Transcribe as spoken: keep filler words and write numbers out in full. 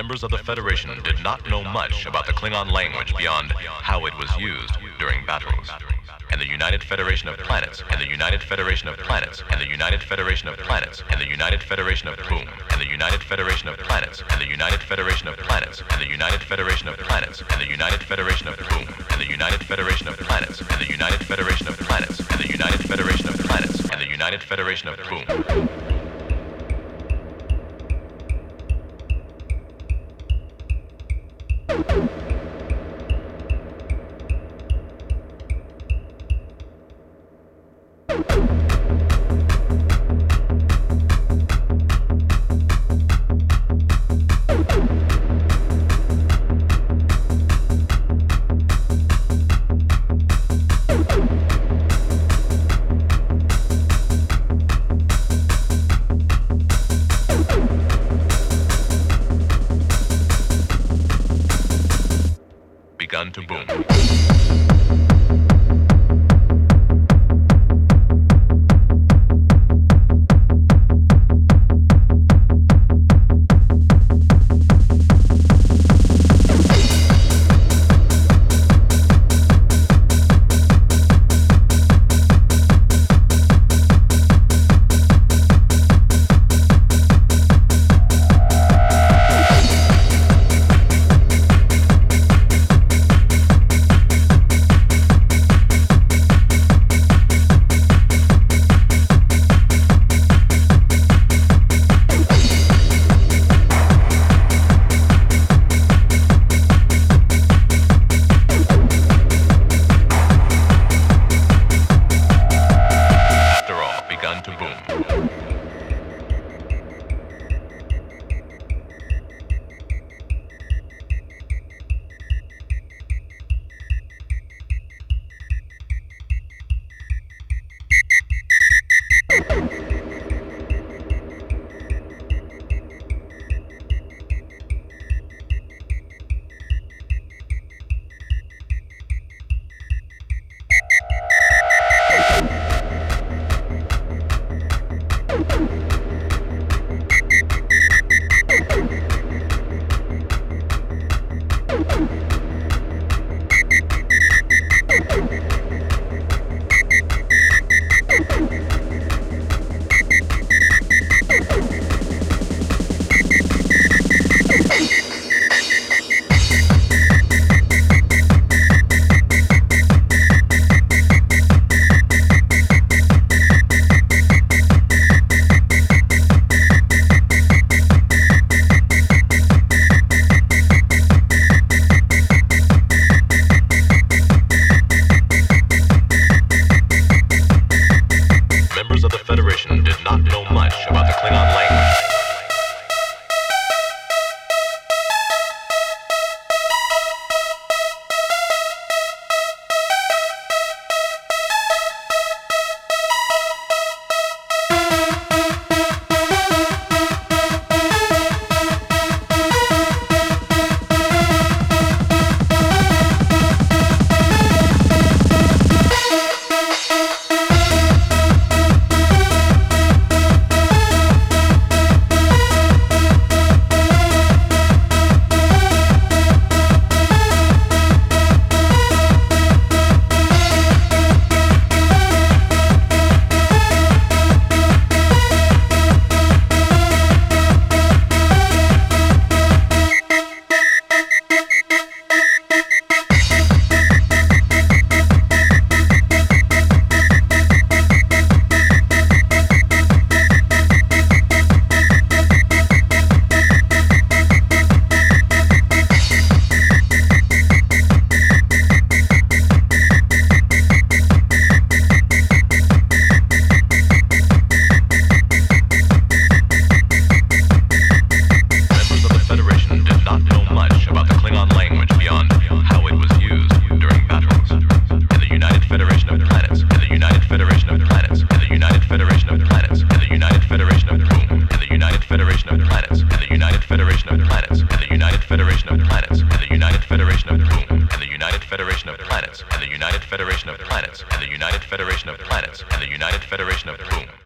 Members of the Federation did not know much about the Klingon language beyond how it was used during battles. And the United Federation of Planets, and the United Federation of Planets, and the United Federation of Planets, and the United Federation of Boom, and the United Federation of Planets, and the United Federation of Planets, and the United Federation of Planets, and the United Federation of Boom, and the United Federation of Planets, and the United Federation of Planets, and the United Federation of Planets, and the United Federation of Boom. Begun to boom. Federation of Planets, and the United Federation of Planets, and the United Federation of Planets, and the United Federation of Boom.